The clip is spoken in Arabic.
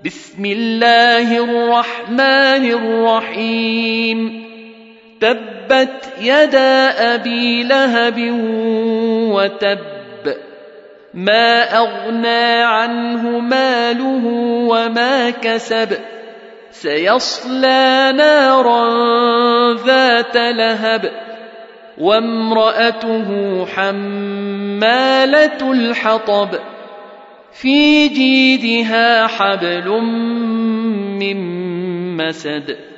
بسم الله الرحمن الرحيم تبت يدا أبي لهب وتب ما أغنى عنه ماله وما كسب سيصلى نارا ذات لهب وامرأته حمالة الحطب في جيدها حبل من مسد